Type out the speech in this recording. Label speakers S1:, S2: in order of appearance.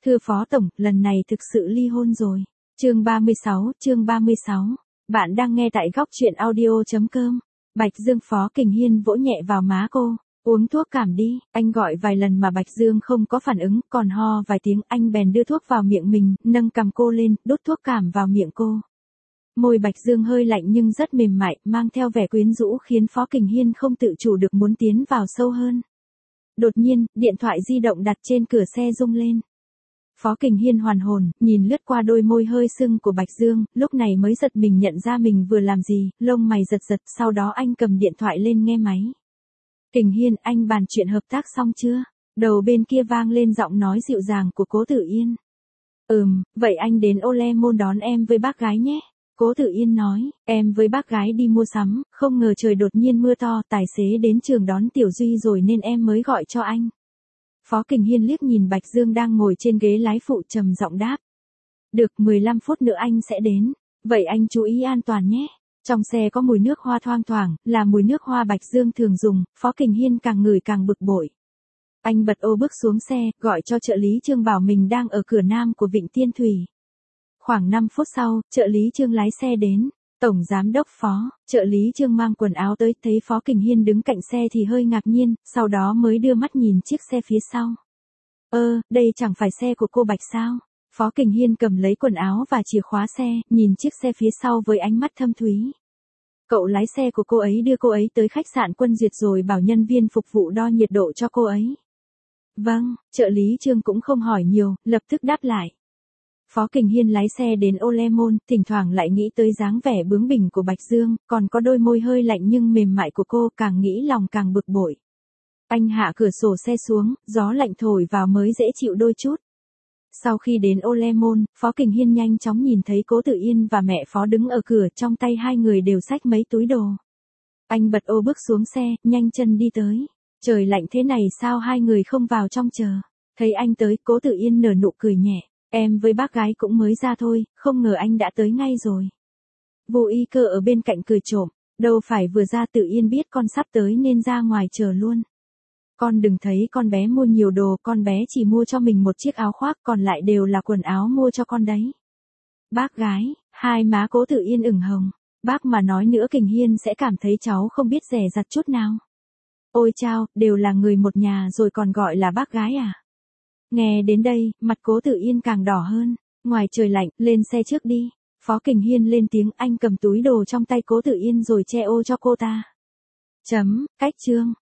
S1: Thưa Phó Tổng, lần này thực sự ly hôn rồi. Chương 36. Bạn đang nghe tại góc truyện audio.com. Bạch Dương. Phó Kình Hiên vỗ nhẹ vào má cô. Uống thuốc cảm đi. Anh gọi vài lần mà Bạch Dương không có phản ứng, còn ho vài tiếng anh bèn đưa thuốc vào miệng mình, nâng cằm cô lên, đút thuốc cảm vào miệng cô. Môi Bạch Dương hơi lạnh nhưng rất mềm mại, mang theo vẻ quyến rũ khiến Phó Kình Hiên không tự chủ được muốn tiến vào sâu hơn. Đột nhiên, điện thoại di động đặt trên cửa xe rung lên. Phó Kình Hiên hoàn hồn, nhìn lướt qua đôi môi hơi sưng của Bạch Dương, lúc này mới giật mình nhận ra mình vừa làm gì, lông mày giật giật, sau đó anh cầm điện thoại lên nghe máy. Kình Hiên, anh bàn chuyện hợp tác xong chưa? Đầu bên kia vang lên giọng nói dịu dàng của Cố Tử Yên. Vậy anh đến Olemon đón em với bác gái nhé. Cố Tử Yên nói, em với bác gái đi mua sắm, không ngờ trời đột nhiên mưa to, tài xế đến trường đón Tiểu Duy rồi nên em mới gọi cho anh. Phó Kình Hiên liếc nhìn Bạch Dương đang ngồi trên ghế lái phụ trầm giọng đáp. Được, 15 phút nữa anh sẽ đến. Vậy anh chú ý an toàn nhé. Trong xe có mùi nước hoa thoang thoảng, là mùi nước hoa Bạch Dương thường dùng, Phó Kình Hiên càng ngửi càng bực bội. Anh bật ô bước xuống xe, gọi cho trợ lý Trương bảo mình đang ở cửa nam của Vịnh Tiên Thủy. Khoảng 5 phút sau, trợ lý Trương lái xe đến. Tổng giám đốc Phó, trợ lý Trương mang quần áo tới, thấy Phó Kình Hiên đứng cạnh xe thì hơi ngạc nhiên, sau đó mới đưa mắt nhìn chiếc xe phía sau. Đây chẳng phải xe của cô Bạch sao? Phó Kình Hiên cầm lấy quần áo và chìa khóa xe, nhìn chiếc xe phía sau với ánh mắt thâm thúy. Cậu lái xe của cô ấy đưa cô ấy tới khách sạn Quân Duyệt rồi bảo nhân viên phục vụ đo nhiệt độ cho cô ấy. Vâng, trợ lý Trương cũng không hỏi nhiều, lập tức đáp lại. Phó Kình Hiên lái xe đến Olemon, thỉnh thoảng lại nghĩ tới dáng vẻ bướng bỉnh của Bạch Dương, còn có đôi môi hơi lạnh nhưng mềm mại của cô, càng nghĩ lòng càng bực bội. Anh hạ cửa sổ xe xuống, gió lạnh thổi vào mới dễ chịu đôi chút. Sau khi đến Olemon, Phó Kình Hiên nhanh chóng nhìn thấy Cố Tử Yên và mẹ Phó đứng ở cửa, trong tay hai người đều xách mấy túi đồ. Anh bật ô bước xuống xe, nhanh chân đi tới. Trời lạnh thế này sao hai người không vào trong chờ? Thấy anh tới, Cố Tử Yên nở nụ cười nhẹ. Em với bác gái cũng mới ra thôi, không ngờ anh đã tới ngay rồi. Vô Y Cơ ở bên cạnh cười trộm, đâu phải vừa ra Tử Yên biết con sắp tới nên ra ngoài chờ luôn. Con đừng thấy con bé mua nhiều đồ, con bé chỉ mua cho mình một chiếc áo khoác, còn lại đều là quần áo mua cho con đấy. Bác gái, hai má Cố Tử Yên ửng hồng, bác mà nói nữa Kình Hiên sẽ cảm thấy cháu không biết dè dặt chút nào. Ôi chao, đều là người một nhà rồi còn gọi là bác gái à? Nghe đến đây, mặt Cố Tử Yên càng đỏ hơn. Ngoài trời lạnh, lên xe trước đi. Phó Kình Hiên lên tiếng, anh cầm túi đồ trong tay Cố Tử Yên rồi che ô cho cô ta. Cách chương.